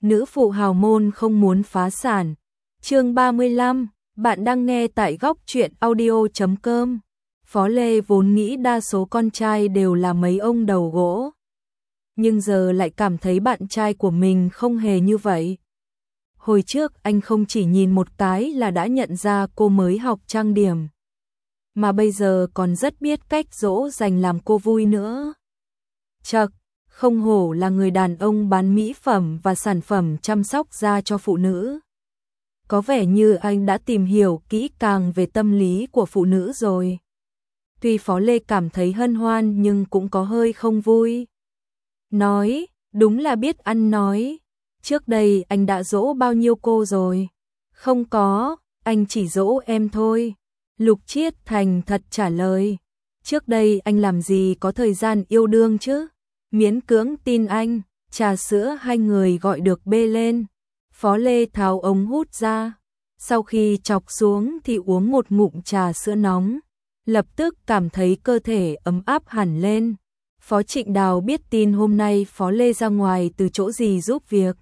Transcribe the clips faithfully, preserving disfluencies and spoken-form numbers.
nữ phụ hào môn không muốn phá sản. Chương ba mươi lăm, bạn đang nghe tại góc truyện audio chấm com. Phó Lê vốn nghĩ đa số con trai đều là mấy ông đầu gỗ, nhưng giờ lại cảm thấy bạn trai của mình không hề như vậy. Hồi trước anh không chỉ nhìn một cái là đã nhận ra cô mới học trang điểm, mà bây giờ còn rất biết cách dỗ dành làm cô vui nữa. Chậc, không hổ là người đàn ông bán mỹ phẩm và sản phẩm chăm sóc da cho phụ nữ. Có vẻ như anh đã tìm hiểu kỹ càng về tâm lý của phụ nữ rồi. Tuy Phó Lê cảm thấy hân hoan nhưng cũng có hơi không vui. Nói, đúng là biết ăn nói. Trước đây anh đã dỗ bao nhiêu cô rồi? Không có, anh chỉ dỗ em thôi. Lục Triết thành thật trả lời. Trước đây anh làm gì có thời gian yêu đương chứ? Miễn cưỡng tin anh, trà sữa hai người gọi được bê lên. Phó Lê tháo ống hút ra. Sau khi chọc xuống thì uống một ngụm trà sữa nóng. Lập tức cảm thấy cơ thể ấm áp hẳn lên. Phó Trịnh Đào biết tin hôm nay Phó Lê ra ngoài từ chỗ gì giúp việc.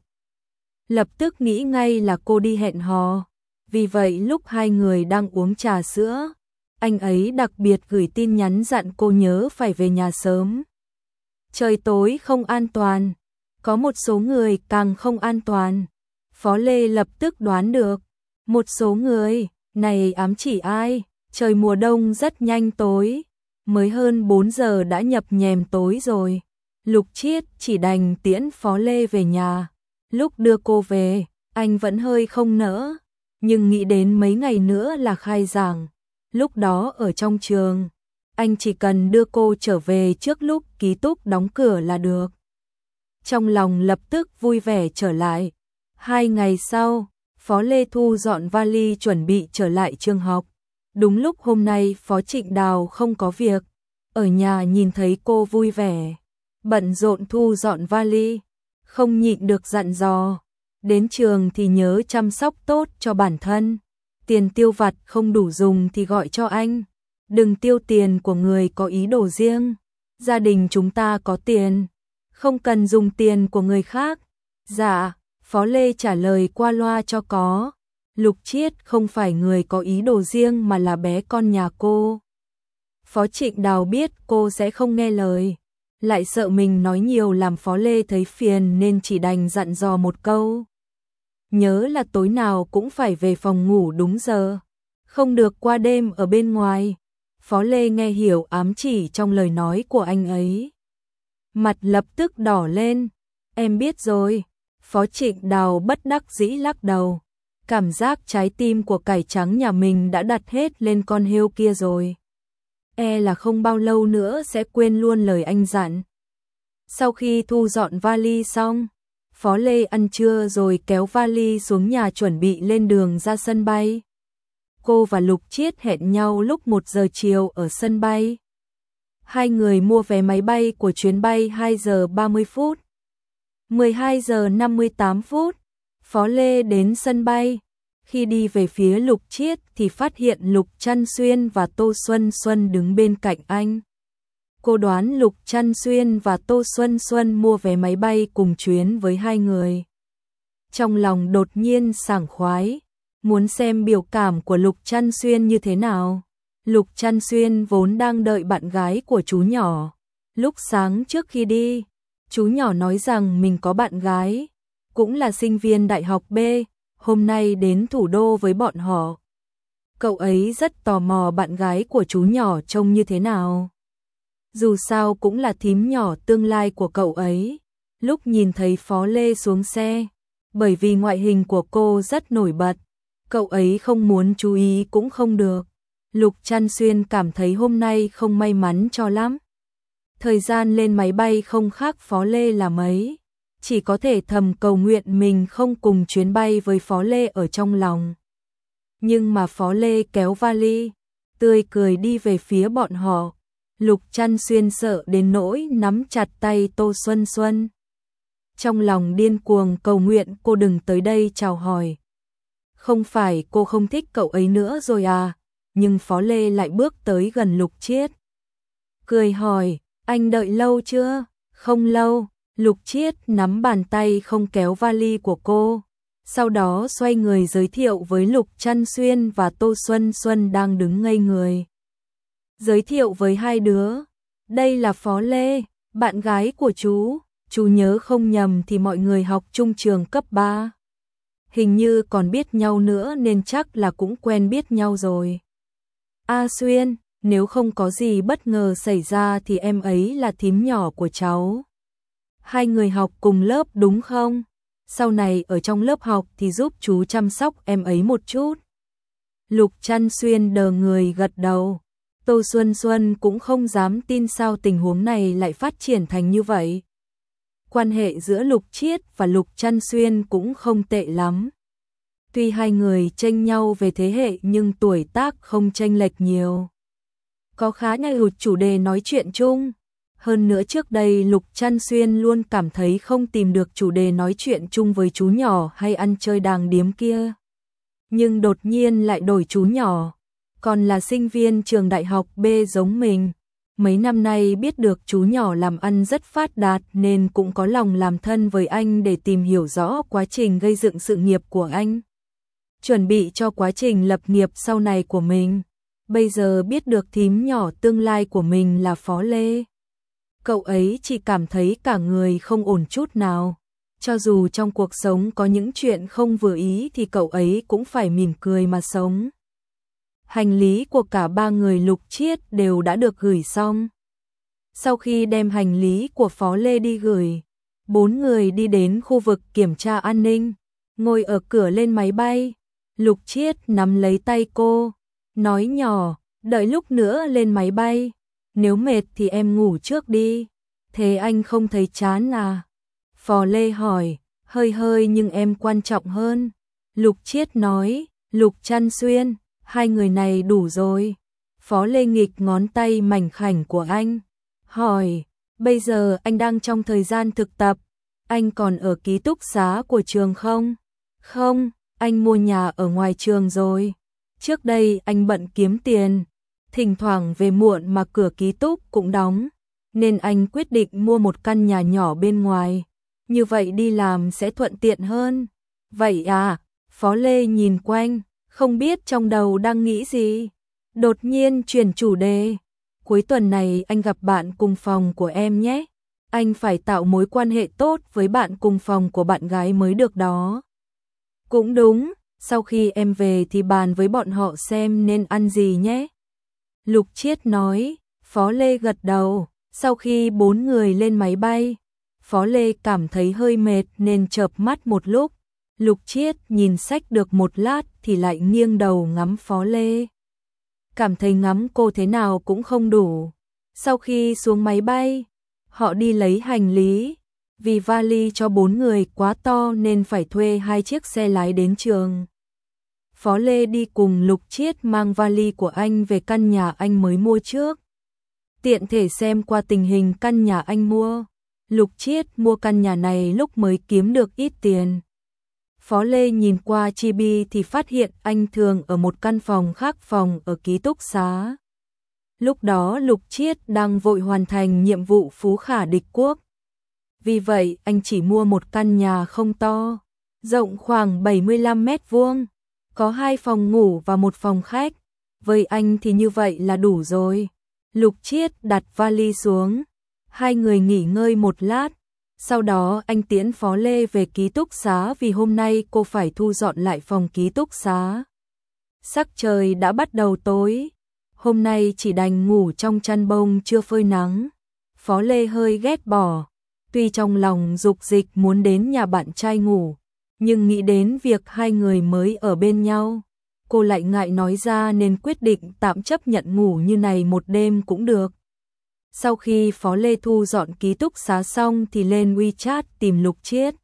Lập tức nghĩ ngay là cô đi hẹn hò. Vì vậy lúc hai người đang uống trà sữa, anh ấy đặc biệt gửi tin nhắn dặn cô nhớ phải về nhà sớm. Trời tối không an toàn, có một số người càng không an toàn. Phó Lê lập tức đoán được. Một số người, này ám chỉ ai? Trời mùa đông rất nhanh tối, mới hơn bốn giờ đã nhập nhèm tối rồi. Lục Triết chỉ đành tiễn Phó Lê về nhà. Lúc đưa cô về, anh vẫn hơi không nỡ, nhưng nghĩ đến mấy ngày nữa là khai giảng. Lúc đó ở trong trường, anh chỉ cần đưa cô trở về trước lúc ký túc đóng cửa là được. Trong lòng lập tức vui vẻ trở lại. Hai ngày sau, Phó Lê thu dọn vali chuẩn bị trở lại trường học. Đúng lúc hôm nay Phó Trịnh Đào không có việc, ở nhà nhìn thấy cô vui vẻ, bận rộn thu dọn vali, không nhịn được dặn dò. Đến trường thì nhớ chăm sóc tốt cho bản thân, tiền tiêu vặt không đủ dùng thì gọi cho anh. Đừng tiêu tiền của người có ý đồ riêng, gia đình chúng ta có tiền, không cần dùng tiền của người khác. Dạ, Phó Lê trả lời qua loa cho có. Lục Triết không phải người có ý đồ riêng mà là bé con nhà cô. Phó Trịnh Đào biết cô sẽ không nghe lời, lại sợ mình nói nhiều làm Phó Lê thấy phiền nên chỉ đành dặn dò một câu. Nhớ là tối nào cũng phải về phòng ngủ đúng giờ, không được qua đêm ở bên ngoài. Phó Lê nghe hiểu ám chỉ trong lời nói của anh ấy. Mặt lập tức đỏ lên. Em biết rồi. Phó Trịnh Đào bất đắc dĩ lắc đầu. Cảm giác trái tim của cải trắng nhà mình đã đặt hết lên con hươu kia rồi. E là không bao lâu nữa sẽ quên luôn lời anh dặn. Sau khi thu dọn vali xong, Phó Lê ăn trưa rồi kéo vali xuống nhà chuẩn bị lên đường ra sân bay. Cô và Lục Triết hẹn nhau lúc một giờ chiều ở sân bay. Hai người mua vé máy bay của chuyến bay hai giờ ba mươi phút. mười hai giờ năm mươi tám phút, Phó Lê đến sân bay. Khi đi về phía Lục Triết thì phát hiện Lục Trăn Xuyên và Tô Xuân Xuân đứng bên cạnh anh. Cô đoán Lục Trăn Xuyên và Tô Xuân Xuân mua vé máy bay cùng chuyến với hai người. Trong lòng đột nhiên sảng khoái, muốn xem biểu cảm của Lục Trăn Xuyên như thế nào. Lục Trăn Xuyên vốn đang đợi bạn gái của chú nhỏ. Lúc sáng trước khi đi, chú nhỏ nói rằng mình có bạn gái, cũng là sinh viên đại học B, hôm nay đến thủ đô với bọn họ. Cậu ấy rất tò mò bạn gái của chú nhỏ trông như thế nào. Dù sao cũng là thím nhỏ tương lai của cậu ấy. Lúc nhìn thấy Phó Lê xuống xe, bởi vì ngoại hình của cô rất nổi bật, cậu ấy không muốn chú ý cũng không được. Lục Trăn Xuyên cảm thấy hôm nay không may mắn cho lắm. Thời gian lên máy bay không khác Phó Lê là mấy, chỉ có thể thầm cầu nguyện mình không cùng chuyến bay với Phó Lê ở trong lòng. Nhưng mà Phó Lê kéo vali, tươi cười đi về phía bọn họ. Lục Trăn Xuyên sợ đến nỗi nắm chặt tay Tô Xuân Xuân. Trong lòng điên cuồng cầu nguyện cô đừng tới đây chào hỏi. Không phải cô không thích cậu ấy nữa rồi à? Nhưng Phó Lê lại bước tới gần Lục Triết, cười hỏi, anh đợi lâu chưa? Không lâu, Lục Chiết nắm bàn tay không kéo vali của cô, sau đó xoay người giới thiệu với Lục Trăn Xuyên và Tô Xuân Xuân đang đứng ngây người. Giới thiệu với hai đứa, đây là Phó Lê, bạn gái của chú, chú nhớ không nhầm thì mọi người học chung trường cấp ba. Hình như còn biết nhau nữa nên chắc là cũng quen biết nhau rồi. A Xuyên, nếu không có gì bất ngờ xảy ra thì em ấy là thím nhỏ của cháu. Hai người học cùng lớp đúng không? Sau này ở trong lớp học thì giúp chú chăm sóc em ấy một chút. Lục Trăn Xuyên đờ người gật đầu. Tô Xuân Xuân cũng không dám tin sao tình huống này lại phát triển thành như vậy. Quan hệ giữa Lục Chiết và Lục Trăn Xuyên cũng không tệ lắm. Tuy hai người chênh nhau về thế hệ nhưng tuổi tác không chênh lệch nhiều. Có khá nhiều chủ đề nói chuyện chung. Hơn nữa trước đây Lục Trăn Xuyên luôn cảm thấy không tìm được chủ đề nói chuyện chung với chú nhỏ hay ăn chơi đàng điếm kia. Nhưng đột nhiên lại đổi chú nhỏ, còn là sinh viên trường đại học B giống mình. Mấy năm nay biết được chú nhỏ làm ăn rất phát đạt nên cũng có lòng làm thân với anh để tìm hiểu rõ quá trình gây dựng sự nghiệp của anh. Chuẩn bị cho quá trình lập nghiệp sau này của mình. Bây giờ biết được thím nhỏ tương lai của mình là Phó Lê. Cậu ấy chỉ cảm thấy cả người không ổn chút nào. Cho dù trong cuộc sống có những chuyện không vừa ý thì cậu ấy cũng phải mỉm cười mà sống. Hành lý của cả ba người Lục Chiết đều đã được gửi xong. Sau khi đem hành lý của Phó Lê đi gửi, bốn người đi đến khu vực kiểm tra an ninh, ngồi ở cửa lên máy bay. Lục Chiết nắm lấy tay cô, nói nhỏ, đợi lúc nữa lên máy bay, nếu mệt thì em ngủ trước đi. Thế anh không thấy chán à? Phó Lê hỏi, hơi hơi nhưng em quan trọng hơn. Lục Chiết nói, Lục Trăn Xuyên, hai người này đủ rồi. Phó Lê nghịch ngón tay mảnh khảnh của anh, hỏi, bây giờ anh đang trong thời gian thực tập, anh còn ở ký túc xá của trường không? Không, anh mua nhà ở ngoài trường rồi. Trước đây anh bận kiếm tiền, thỉnh thoảng về muộn mà cửa ký túc cũng đóng, nên anh quyết định mua một căn nhà nhỏ bên ngoài. Như vậy đi làm sẽ thuận tiện hơn. Vậy à? Phó Lê nhìn quanh, không biết trong đầu đang nghĩ gì. Đột nhiên chuyển chủ đề. Cuối tuần này anh gặp bạn cùng phòng của em nhé. Anh phải tạo mối quan hệ tốt với bạn cùng phòng của bạn gái mới được đó. Cũng đúng, sau khi em về thì bàn với bọn họ xem nên ăn gì nhé. Lục Chiết nói. Phó Lê gật đầu. Sau khi bốn người lên máy bay, Phó Lê cảm thấy hơi mệt nên chợp mắt một lúc. Lục Chiết nhìn sách được một lát thì lại nghiêng đầu ngắm Phó Lê. Cảm thấy ngắm cô thế nào cũng không đủ. Sau khi xuống máy bay, họ đi lấy hành lý. Vì vali cho bốn người quá to nên phải thuê hai chiếc xe lái đến trường. Phó Lê đi cùng Lục Chiết mang vali của anh về căn nhà anh mới mua trước. Tiện thể xem qua tình hình căn nhà anh mua. Lục Chiết mua căn nhà này lúc mới kiếm được ít tiền. Phó Lê nhìn qua chi bi thì phát hiện anh thường ở một căn phòng khác phòng ở ký túc xá. Lúc đó Lục Chiết đang vội hoàn thành nhiệm vụ phú khả địch quốc. Vì vậy anh chỉ mua một căn nhà không to, rộng khoảng bảy mươi lăm mét vuông, có hai phòng ngủ và một phòng khách. Với anh thì như vậy là đủ rồi. Lục Chiết đặt vali xuống, hai người nghỉ ngơi một lát. Sau đó anh tiễn Phó Lê về ký túc xá vì hôm nay cô phải thu dọn lại phòng ký túc xá. Sắc trời đã bắt đầu tối, hôm nay chỉ đành ngủ trong chăn bông chưa phơi nắng. Phó Lê hơi ghét bỏ, tuy trong lòng dục dịch muốn đến nhà bạn trai ngủ, nhưng nghĩ đến việc hai người mới ở bên nhau, cô lại ngại nói ra nên quyết định tạm chấp nhận ngủ như này một đêm cũng được. Sau khi Phó Lê thu dọn ký túc xá xong thì lên WeChat tìm Lục Chiết.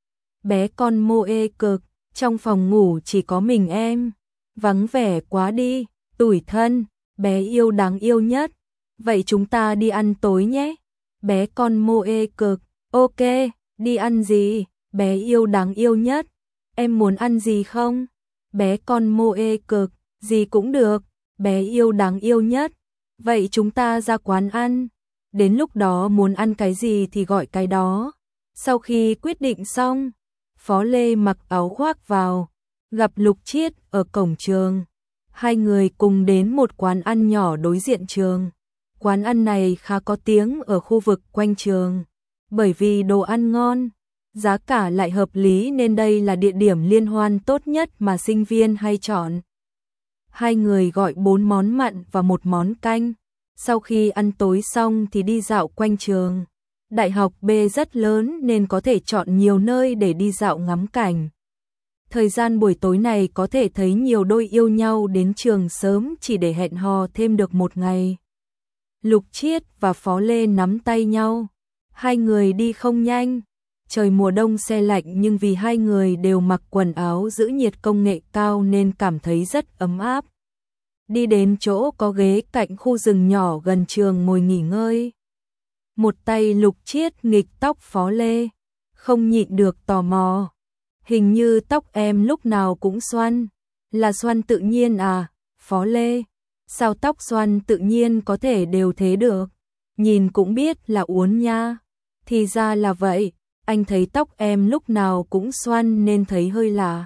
Bé con mô ê cực, trong phòng ngủ chỉ có mình em. Vắng vẻ quá đi, tủi thân, bé yêu đáng yêu nhất. Vậy chúng ta đi ăn tối nhé. Bé con mô ê cực, ok, đi ăn gì? Bé yêu đáng yêu nhất. Em muốn ăn gì không? Bé con mô ê cực, gì cũng được, bé yêu đáng yêu nhất. Vậy chúng ta ra quán ăn. Đến lúc đó muốn ăn cái gì thì gọi cái đó. Sau khi quyết định xong, Phó Lê mặc áo khoác vào, gặp Lục Chiết ở cổng trường. Hai người cùng đến một quán ăn nhỏ đối diện trường. Quán ăn này khá có tiếng ở khu vực quanh trường, bởi vì đồ ăn ngon, giá cả lại hợp lý nên đây là địa điểm liên hoan tốt nhất mà sinh viên hay chọn. Hai người gọi bốn món mặn và một món canh. Sau khi ăn tối xong thì đi dạo quanh trường. Đại học B rất lớn nên có thể chọn nhiều nơi để đi dạo ngắm cảnh. Thời gian buổi tối này có thể thấy nhiều đôi yêu nhau đến trường sớm chỉ để hẹn hò thêm được một ngày. Lục Chiết và Phó Lê nắm tay nhau. Hai người đi không nhanh. Trời mùa đông se lạnh nhưng vì hai người đều mặc quần áo giữ nhiệt công nghệ cao nên cảm thấy rất ấm áp. Đi đến chỗ có ghế cạnh khu rừng nhỏ gần trường ngồi nghỉ ngơi. Một tay Lục Chiết nghịch tóc Phó Lê, không nhịn được tò mò. Hình như tóc em lúc nào cũng xoăn, là xoăn tự nhiên à, Phó Lê? Sao tóc xoăn tự nhiên có thể đều thế được? Nhìn cũng biết là uốn nha. Thì ra là vậy, anh thấy tóc em lúc nào cũng xoăn nên thấy hơi lạ.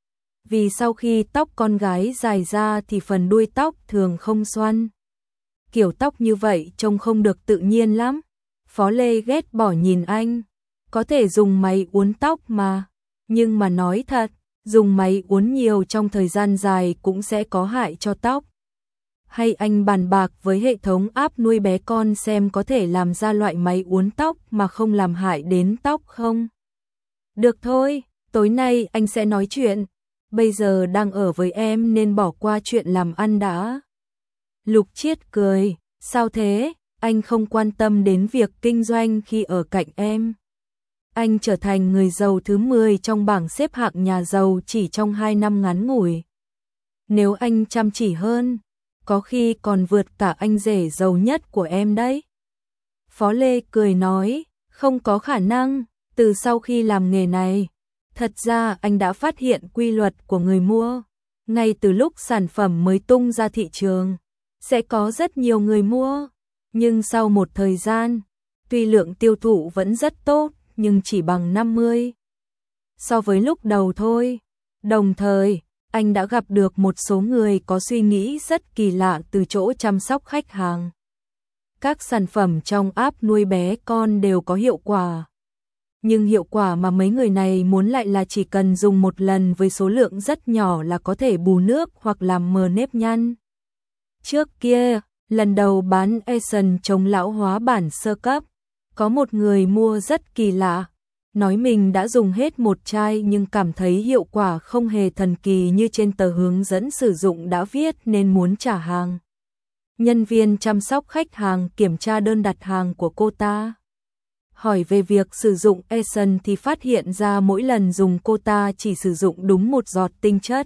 Vì sau khi tóc con gái dài ra thì phần đuôi tóc thường không xoăn. Kiểu tóc như vậy trông không được tự nhiên lắm. Phó Lê ghét bỏ nhìn anh. Có thể dùng máy uốn tóc mà. Nhưng mà nói thật, dùng máy uốn nhiều trong thời gian dài cũng sẽ có hại cho tóc. Hay anh bàn bạc với hệ thống app nuôi bé con xem có thể làm ra loại máy uốn tóc mà không làm hại đến tóc không? Được thôi, tối nay anh sẽ nói chuyện. Bây giờ đang ở với em nên bỏ qua chuyện làm ăn đã. Lục Chiết cười, sao thế? Anh không quan tâm đến việc kinh doanh khi ở cạnh em. Anh trở thành người giàu thứ mười trong bảng xếp hạng nhà giàu chỉ trong hai năm ngắn ngủi. Nếu anh chăm chỉ hơn, có khi còn vượt cả anh rể giàu nhất của em đấy. Phó Lê cười nói, không có khả năng, từ sau khi làm nghề này, thật ra anh đã phát hiện quy luật của người mua. Ngay từ lúc sản phẩm mới tung ra thị trường, sẽ có rất nhiều người mua. Nhưng sau một thời gian, tuy lượng tiêu thụ vẫn rất tốt, nhưng chỉ bằng năm mươi so với lúc đầu thôi. Đồng thời, anh đã gặp được một số người có suy nghĩ rất kỳ lạ từ chỗ chăm sóc khách hàng. Các sản phẩm trong app nuôi bé con đều có hiệu quả. Nhưng hiệu quả mà mấy người này muốn lại là chỉ cần dùng một lần với số lượng rất nhỏ là có thể bù nước hoặc làm mờ nếp nhăn. Trước kia, lần đầu bán Essence chống lão hóa bản sơ cấp, có một người mua rất kỳ lạ, nói mình đã dùng hết một chai nhưng cảm thấy hiệu quả không hề thần kỳ như trên tờ hướng dẫn sử dụng đã viết nên muốn trả hàng. Nhân viên chăm sóc khách hàng kiểm tra đơn đặt hàng của cô ta. Hỏi về việc sử dụng Essence thì phát hiện ra mỗi lần dùng cô ta chỉ sử dụng đúng một giọt tinh chất.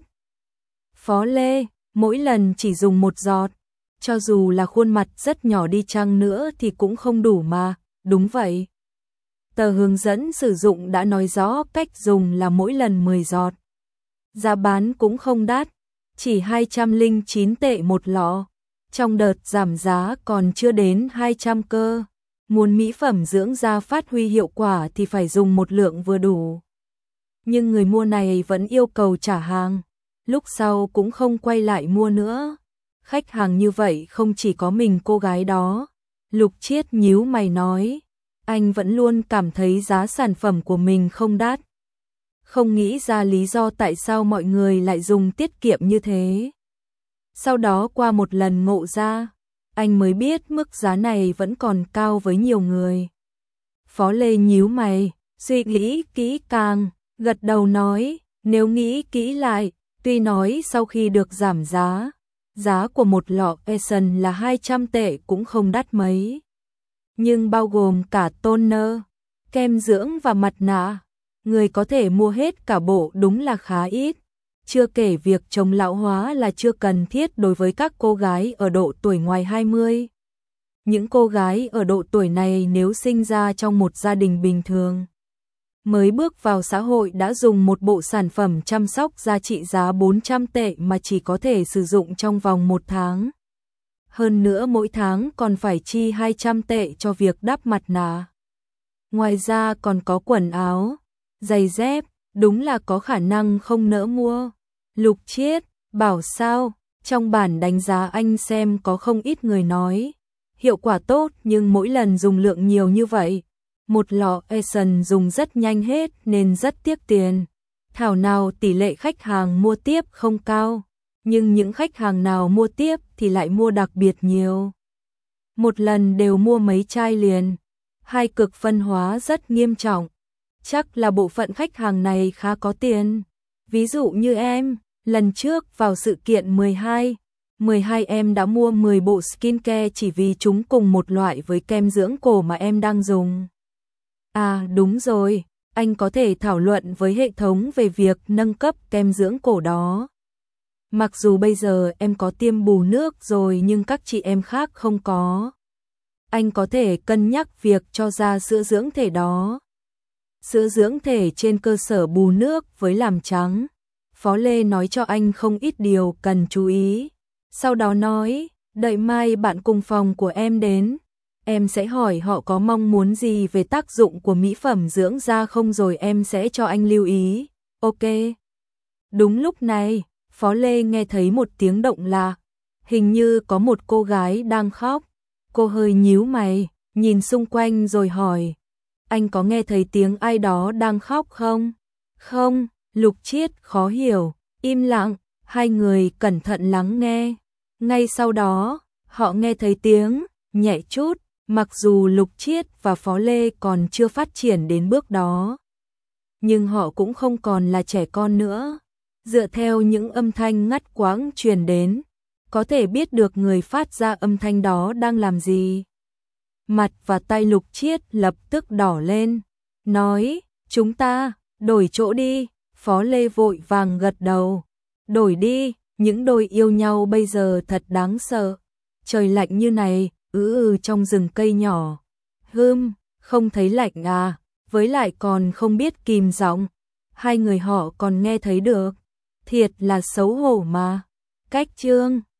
Phó Lê, mỗi lần chỉ dùng một giọt, cho dù là khuôn mặt rất nhỏ đi chăng nữa thì cũng không đủ mà, đúng vậy. Tờ hướng dẫn sử dụng đã nói rõ cách dùng là mỗi lần mười giọt. Giá bán cũng không đắt, chỉ hai trăm lẻ chín tệ một lọ. Trong đợt giảm giá còn chưa đến hai trăm cơ. Muốn mỹ phẩm dưỡng da phát huy hiệu quả thì phải dùng một lượng vừa đủ. Nhưng người mua này vẫn yêu cầu trả hàng, lúc sau cũng không quay lại mua nữa. Khách hàng như vậy không chỉ có mình cô gái đó. Lục Chiết nhíu mày nói, anh vẫn luôn cảm thấy giá sản phẩm của mình không đắt. Không nghĩ ra lý do tại sao mọi người lại dùng tiết kiệm như thế. Sau đó qua một lần ngộ ra, anh mới biết mức giá này vẫn còn cao với nhiều người. Phó Lê nhíu mày, suy nghĩ kỹ càng, gật đầu nói, nếu nghĩ kỹ lại, tuy nói sau khi được giảm giá, giá của một lọ Essence là hai trăm tệ cũng không đắt mấy. Nhưng bao gồm cả toner, kem dưỡng và mặt nạ, người có thể mua hết cả bộ đúng là khá ít. Chưa kể việc chống lão hóa là chưa cần thiết đối với các cô gái ở độ tuổi ngoài hai mươi. Những cô gái ở độ tuổi này nếu sinh ra trong một gia đình bình thường, mới bước vào xã hội đã dùng một bộ sản phẩm chăm sóc da trị giá bốn trăm tệ mà chỉ có thể sử dụng trong vòng một tháng. Hơn nữa mỗi tháng còn phải chi hai trăm tệ cho việc đắp mặt nạ. Ngoài ra còn có quần áo, giày dép, đúng là có khả năng không nỡ mua. Lục Chiết, bảo sao, trong bản đánh giá anh xem có không ít người nói. Hiệu quả tốt nhưng mỗi lần dùng lượng nhiều như vậy. Một lọ Eson dùng rất nhanh hết nên rất tiếc tiền. Thảo nào tỷ lệ khách hàng mua tiếp không cao. Nhưng những khách hàng nào mua tiếp thì lại mua đặc biệt nhiều. Một lần đều mua mấy chai liền. Hai cực phân hóa rất nghiêm trọng. Chắc là bộ phận khách hàng này khá có tiền. Ví dụ như em, lần trước vào sự kiện mười hai, mười hai em đã mua mười bộ skincare chỉ vì chúng cùng một loại với kem dưỡng cổ mà em đang dùng. À đúng rồi, anh có thể thảo luận với hệ thống về việc nâng cấp kem dưỡng cổ đó. Mặc dù bây giờ em có tiêm bù nước rồi nhưng các chị em khác không có. Anh có thể cân nhắc việc cho ra sữa dưỡng thể đó. Sữa dưỡng thể trên cơ sở bù nước với làm trắng. Phó Lê nói cho anh không ít điều cần chú ý. Sau đó nói, đợi mai bạn cùng phòng của em đến. Em sẽ hỏi họ có mong muốn gì về tác dụng của mỹ phẩm dưỡng da không rồi em sẽ cho anh lưu ý. Ok. Đúng lúc này, Phó Lê nghe thấy một tiếng động lạ. Hình như có một cô gái đang khóc. Cô hơi nhíu mày, nhìn xung quanh rồi hỏi. Anh có nghe thấy tiếng ai đó đang khóc không? Không, Lục Chiết khó hiểu, im lặng, hai người cẩn thận lắng nghe. Ngay sau đó, họ nghe thấy tiếng, nhẹ chút, mặc dù Lục Chiết và Phó Lê còn chưa phát triển đến bước đó. Nhưng họ cũng không còn là trẻ con nữa. Dựa theo những âm thanh ngắt quãng truyền đến, có thể biết được người phát ra âm thanh đó đang làm gì. Mặt và tay Lục Chiết lập tức đỏ lên, nói, chúng ta, đổi chỗ đi. Phó Lê vội vàng gật đầu, đổi đi, những đôi yêu nhau bây giờ thật đáng sợ. Trời lạnh như này, ứ ừ trong rừng cây nhỏ. Hừm, không thấy lạnh à, với lại còn không biết kìm giọng. Hai người họ còn nghe thấy được, thiệt là xấu hổ mà. Cách chương